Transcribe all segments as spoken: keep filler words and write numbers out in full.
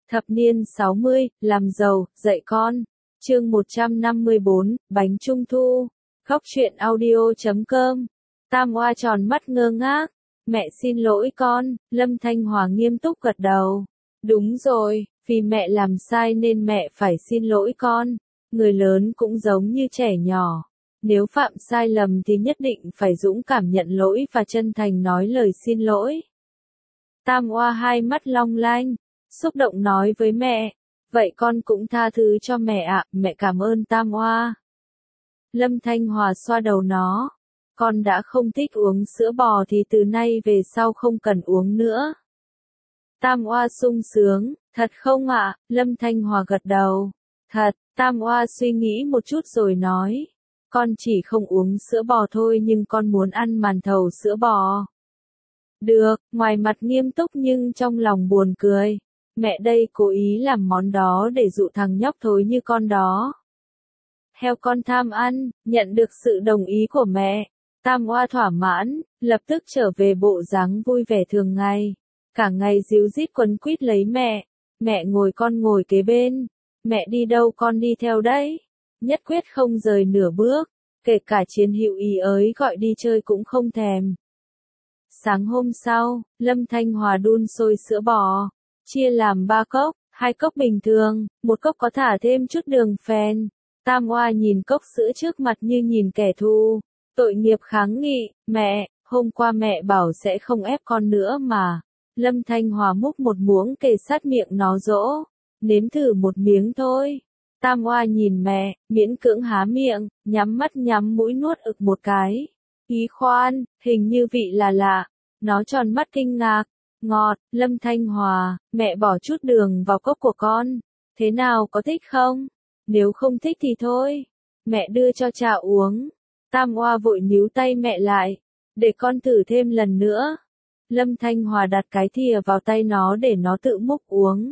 Thập niên sáu mươi, làm giàu, dạy con. Chương một trăm năm mươi bốn, bánh trung thu. Góc truyện audio chấm com. Tam Oa tròn mắt ngơ ngác. Mẹ xin lỗi con, Lâm Thanh Hòa nghiêm túc gật đầu. Đúng rồi, vì mẹ làm sai nên mẹ phải xin lỗi con. Người lớn cũng giống như trẻ nhỏ. Nếu phạm sai lầm thì nhất định phải dũng cảm nhận lỗi và chân thành nói lời xin lỗi. Tam Oa hai mắt long lanh, xúc động nói với mẹ. Vậy con cũng tha thứ cho mẹ ạ, mẹ cảm ơn Tam Oa. Lâm Thanh Hòa xoa đầu nó. Con đã không thích uống sữa bò thì từ nay về sau không cần uống nữa. Tam Oa sung sướng, thật không ạ? Lâm Thanh Hòa gật đầu. Thật, Tam Oa suy nghĩ một chút rồi nói. Con chỉ không uống sữa bò thôi nhưng con muốn ăn màn thầu sữa bò. Được, ngoài mặt nghiêm túc nhưng trong lòng buồn cười. Mẹ đây cố ý làm món đó để dụ thằng nhóc thối như con đó. Heo con tham ăn, nhận được sự đồng ý của mẹ. Tam Oa thỏa mãn, lập tức trở về bộ dáng vui vẻ thường ngày. Cả ngày díu dít quấn quýt lấy mẹ. Mẹ ngồi con ngồi kế bên. Mẹ đi đâu con đi theo đấy. Nhất quyết không rời nửa bước. Kể cả Chiến Hữu ý ới gọi đi chơi cũng không thèm. Sáng hôm sau, Lâm Thanh Hòa đun sôi sữa bò. Chia làm ba cốc, hai cốc bình thường, một cốc có thả thêm chút đường phèn. Tam Oa nhìn cốc sữa trước mặt như nhìn kẻ thù. Tội nghiệp kháng nghị, mẹ, hôm qua mẹ bảo sẽ không ép con nữa mà. Lâm Thanh Hòa múc một muỗng kề sát miệng nó dỗ. Nếm thử một miếng thôi. Tam Oa nhìn mẹ, miễn cưỡng há miệng, nhắm mắt nhắm mũi nuốt ực một cái. Ý khoan, hình như vị là lạ. Nó tròn mắt kinh ngạc. Ngọt, Lâm Thanh Hòa, mẹ bỏ chút đường vào cốc của con. Thế nào có thích không? Nếu không thích thì thôi. Mẹ đưa cho cha uống. Tam Oa vội níu tay mẹ lại. Để con thử thêm lần nữa. Lâm Thanh Hòa đặt cái thìa vào tay nó để nó tự múc uống.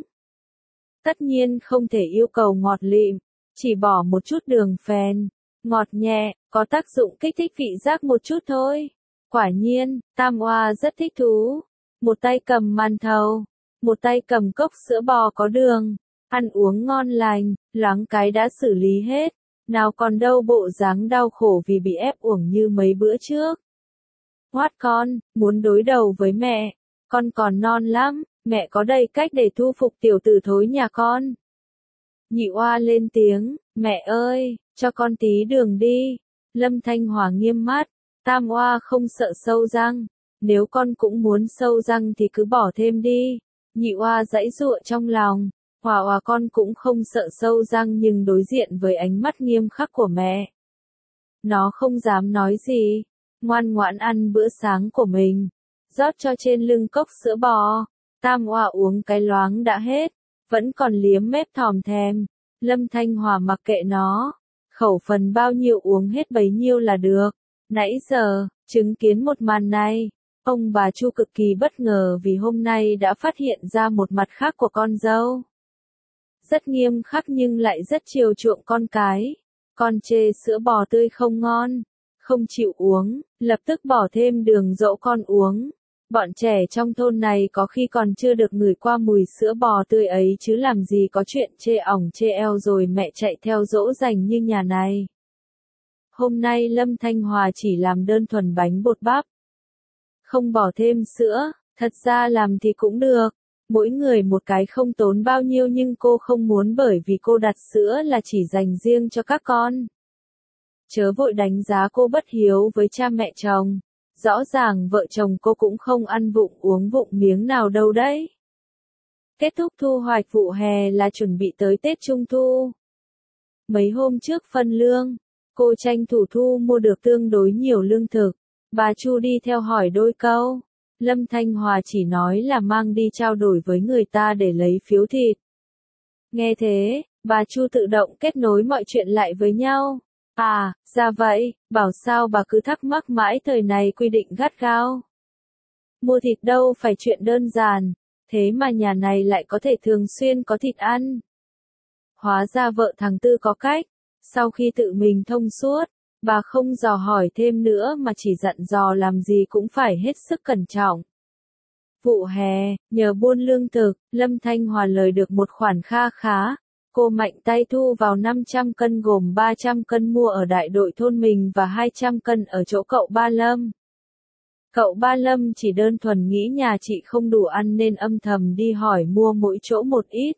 Tất nhiên không thể yêu cầu ngọt lịm. Chỉ bỏ một chút đường phèn. Ngọt nhẹ, có tác dụng kích thích vị giác một chút thôi. Quả nhiên, Tam Oa rất thích thú. Một tay cầm màn thầu, một tay cầm cốc sữa bò có đường, ăn uống ngon lành, loáng cái đã xử lý hết, nào còn đâu bộ dáng đau khổ vì bị ép uổng như mấy bữa trước. Ngoát con, muốn đối đầu với mẹ, con còn non lắm, mẹ có đầy cách để thu phục tiểu tử thối nhà con. Nhị Oa lên tiếng, mẹ ơi, cho con tí đường đi. Lâm Thanh Hòa nghiêm mắt, Tam Oa không sợ sâu răng. Nếu con cũng muốn sâu răng thì cứ bỏ thêm đi. Nhị Oa giãy giụa trong lòng. Hòa Hòa con cũng không sợ sâu răng nhưng đối diện với ánh mắt nghiêm khắc của mẹ. Nó không dám nói gì. Ngoan ngoãn ăn bữa sáng của mình. Rót cho trên lưng cốc sữa bò. Tam Oa uống cái loáng đã hết. Vẫn còn liếm mép thòm thèm. Lâm Thanh Hòa mặc kệ nó. Khẩu phần bao nhiêu uống hết bấy nhiêu là được. Nãy giờ, chứng kiến một màn này. Ông bà Chu cực kỳ bất ngờ vì hôm nay đã phát hiện ra một mặt khác của con dâu. Rất nghiêm khắc nhưng lại rất chiều chuộng con cái. Con chê sữa bò tươi không ngon, không chịu uống, lập tức bỏ thêm đường dỗ con uống. Bọn trẻ trong thôn này có khi còn chưa được ngửi qua mùi sữa bò tươi ấy chứ làm gì có chuyện chê ỏng chê eo rồi mẹ chạy theo dỗ dành như nhà này. Hôm nay Lâm Thanh Hòa chỉ làm đơn thuần bánh bột bắp. Không bỏ thêm sữa, thật ra làm thì cũng được. Mỗi người một cái không tốn bao nhiêu nhưng cô không muốn bởi vì cô đặt sữa là chỉ dành riêng cho các con. Chớ vội đánh giá cô bất hiếu với cha mẹ chồng. Rõ ràng vợ chồng cô cũng không ăn vụng uống vụng miếng nào đâu đấy. Kết thúc thu hoạch vụ hè là chuẩn bị tới Tết Trung Thu. Mấy hôm trước phân lương, cô tranh thủ thu mua được tương đối nhiều lương thực. Bà Chu đi theo hỏi đôi câu. Lâm Thanh Hòa chỉ nói là mang đi trao đổi với người ta để lấy phiếu thịt. Nghe thế, bà Chu tự động kết nối mọi chuyện lại với nhau. À, ra vậy, bảo sao bà cứ thắc mắc mãi thời này quy định gắt gao. Mua thịt đâu phải chuyện đơn giản, thế mà nhà này lại có thể thường xuyên có thịt ăn. Hóa ra vợ thằng Tư có cách, sau khi tự mình thông suốt. Bà không dò hỏi thêm nữa mà chỉ dặn dò làm gì cũng phải hết sức cẩn trọng. Vụ hè, nhờ buôn lương thực, Lâm Thanh Hòa lời được một khoản kha khá. Cô mạnh tay thu vào năm trăm cân gồm ba trăm cân mua ở đại đội thôn mình và hai trăm cân ở chỗ cậu Ba Lâm. Cậu Ba Lâm chỉ đơn thuần nghĩ nhà chị không đủ ăn nên âm thầm đi hỏi mua mỗi chỗ một ít.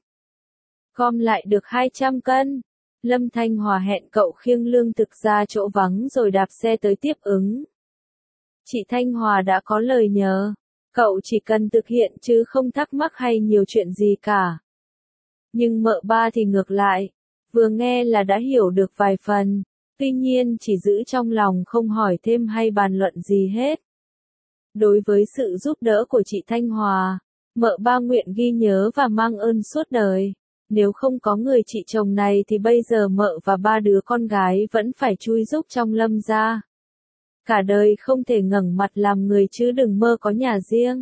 Gom lại được hai trăm cân. Lâm Thanh Hòa hẹn cậu khiêng lương thực ra chỗ vắng rồi đạp xe tới tiếp ứng. Chị Thanh Hòa đã có lời nhờ. Cậu chỉ cần thực hiện chứ không thắc mắc hay nhiều chuyện gì cả. Nhưng mợ ba thì ngược lại. Vừa nghe là đã hiểu được vài phần. Tuy nhiên chỉ giữ trong lòng không hỏi thêm hay bàn luận gì hết. Đối với sự giúp đỡ của chị Thanh Hòa, mợ ba nguyện ghi nhớ và mang ơn suốt đời. Nếu không có người chị chồng này thì bây giờ mợ và ba đứa con gái vẫn phải chui rúc trong Lâm gia. Cả đời không thể ngẩng mặt làm người chứ đừng mơ có nhà riêng.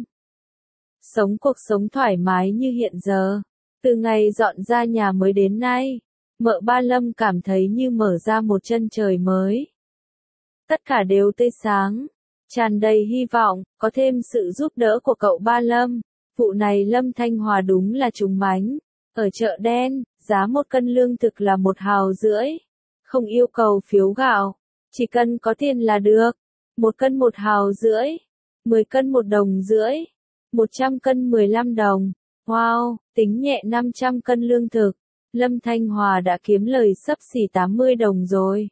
Sống cuộc sống thoải mái như hiện giờ. Từ ngày dọn ra nhà mới đến nay, mợ ba Lâm cảm thấy như mở ra một chân trời mới. Tất cả đều tươi sáng, tràn đầy hy vọng, có thêm sự giúp đỡ của cậu Ba Lâm. Vụ này Lâm Thanh Hòa đúng là trúng mánh. Ở chợ đen, giá một cân lương thực là một hào rưỡi. Không yêu cầu phiếu gạo, chỉ cần có tiền là được. Một cân một hào rưỡi, mười cân một đồng rưỡi, một trăm cân mười lăm đồng. Wow, tính nhẹ năm trăm cân lương thực, Lâm Thanh Hòa đã kiếm lời xấp xỉ tám mươi đồng rồi.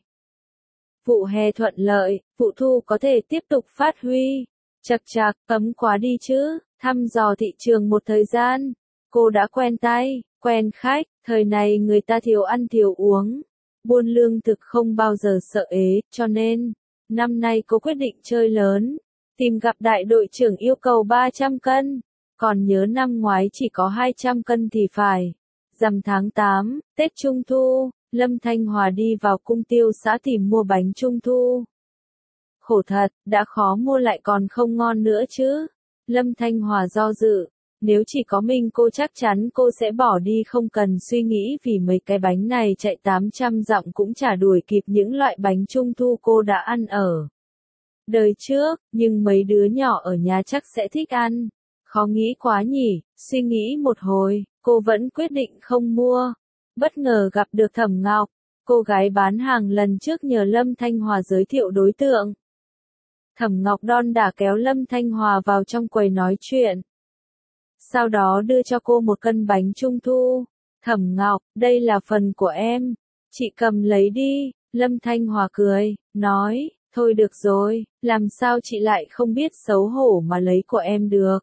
Vụ hè thuận lợi, vụ thu có thể tiếp tục phát huy. Chật chạc, cấm quá đi chứ, thăm dò thị trường một thời gian. Cô đã quen tay, quen khách, thời này người ta thiếu ăn thiếu uống. Buôn lương thực không bao giờ sợ ế, cho nên, năm nay cô quyết định chơi lớn. Tìm gặp đại đội trưởng yêu cầu ba trăm cân. Còn nhớ năm ngoái chỉ có hai trăm cân thì phải. Rằm tháng tám, Tết Trung Thu, Lâm Thanh Hòa đi vào cung tiêu xã tìm mua bánh Trung Thu. Khổ thật, đã khó mua lại còn không ngon nữa chứ. Lâm Thanh Hòa do dự. Nếu chỉ có mình cô chắc chắn cô sẽ bỏ đi không cần suy nghĩ vì mấy cái bánh này chạy tám trăm dặm cũng chả đuổi kịp những loại bánh Trung Thu cô đã ăn ở đời trước, nhưng mấy đứa nhỏ ở nhà chắc sẽ thích ăn. Khó nghĩ quá nhỉ, suy nghĩ một hồi, cô vẫn quyết định không mua. Bất ngờ gặp được Thẩm Ngọc, cô gái bán hàng lần trước nhờ Lâm Thanh Hòa giới thiệu đối tượng. Thẩm Ngọc đon đả kéo Lâm Thanh Hòa vào trong quầy nói chuyện. Sau đó đưa cho cô một cân bánh Trung Thu. Thẩm Ngọc, đây là phần của em. Chị cầm lấy đi. Lâm Thanh Hòa cười, nói, thôi được rồi, làm sao chị lại không biết xấu hổ mà lấy của em được.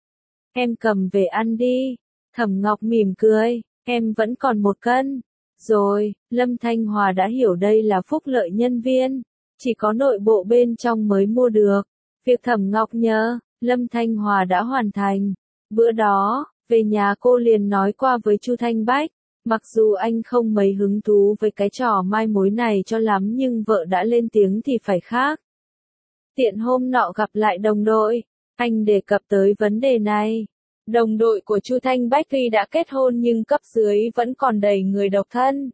Em cầm về ăn đi. Thẩm Ngọc mỉm cười, em vẫn còn một cân. Rồi, Lâm Thanh Hòa đã hiểu đây là phúc lợi nhân viên. Chỉ có nội bộ bên trong mới mua được. Việc Thẩm Ngọc nhớ, Lâm Thanh Hòa đã hoàn thành. Bữa đó, về nhà cô liền nói qua với Chu Thanh Bách, mặc dù anh không mấy hứng thú với cái trò mai mối này cho lắm nhưng vợ đã lên tiếng thì phải khác. Tiện hôm nọ gặp lại đồng đội, anh đề cập tới vấn đề này. Đồng đội của Chu Thanh Bách tuy đã kết hôn nhưng cấp dưới vẫn còn đầy người độc thân.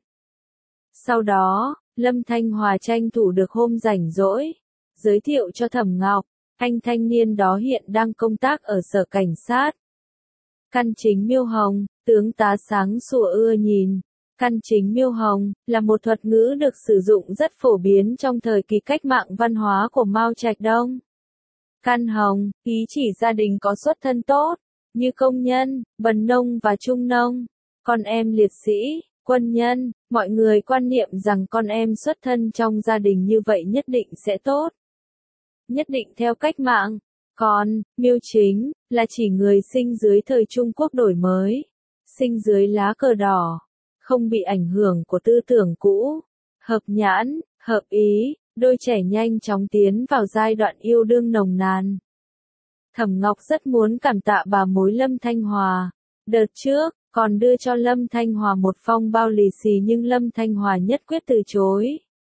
Sau đó, Lâm Thanh Hòa tranh thủ được hôm rảnh rỗi, giới thiệu cho Thẩm Ngọc, anh thanh niên đó hiện đang công tác ở sở cảnh sát. Căn chính Miêu Hồng, tướng tá sáng sủa ưa nhìn. Căn chính Miêu Hồng là một thuật ngữ được sử dụng rất phổ biến trong thời kỳ cách mạng văn hóa của Mao Trạch Đông. Căn Hồng, ý chỉ gia đình có xuất thân tốt, như công nhân, bần nông và trung nông, con em liệt sĩ, quân nhân, mọi người quan niệm rằng con em xuất thân trong gia đình như vậy nhất định sẽ tốt. Nhất định theo cách mạng. Còn, Miêu Chính, là chỉ người sinh dưới thời Trung Quốc đổi mới, sinh dưới lá cờ đỏ, không bị ảnh hưởng của tư tưởng cũ, hợp nhãn, hợp ý, đôi trẻ nhanh chóng tiến vào giai đoạn yêu đương nồng nàn. Thẩm Ngọc rất muốn cảm tạ bà mối Lâm Thanh Hòa, đợt trước, còn đưa cho Lâm Thanh Hòa một phong bao lì xì nhưng Lâm Thanh Hòa nhất quyết từ chối.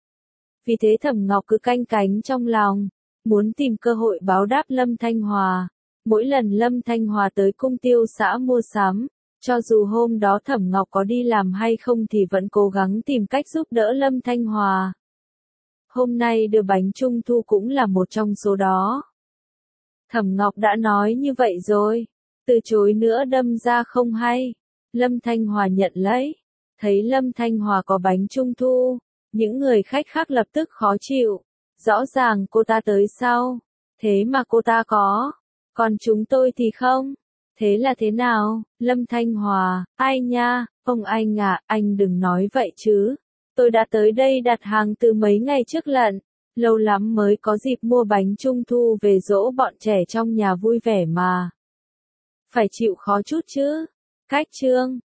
Vì thế Thẩm Ngọc cứ canh cánh trong lòng, muốn tìm cơ hội báo đáp Lâm Thanh Hòa. Mỗi lần Lâm Thanh Hòa tới cung tiêu xã mua sắm, cho dù hôm đó Thẩm Ngọc có đi làm hay không thì vẫn cố gắng tìm cách giúp đỡ Lâm Thanh Hòa. Hôm nay đưa bánh Trung Thu cũng là một trong số đó. Thẩm Ngọc đã nói như vậy rồi. Từ chối nữa đâm ra không hay. Lâm Thanh Hòa nhận lấy. Thấy Lâm Thanh Hòa có bánh trung thu. Những người khách khác lập tức khó chịu. Rõ ràng cô ta tới sau. Thế mà cô ta có. Còn chúng tôi thì không. Thế là thế nào? Lâm Thanh Hòa, ai nha, ông anh à, anh đừng nói vậy chứ. Tôi đã tới đây đặt hàng từ mấy ngày trước lận. Lâu lắm mới có dịp mua bánh trung thu về dỗ bọn trẻ trong nhà vui vẻ mà. Phải chịu khó chút chứ. Cách trương.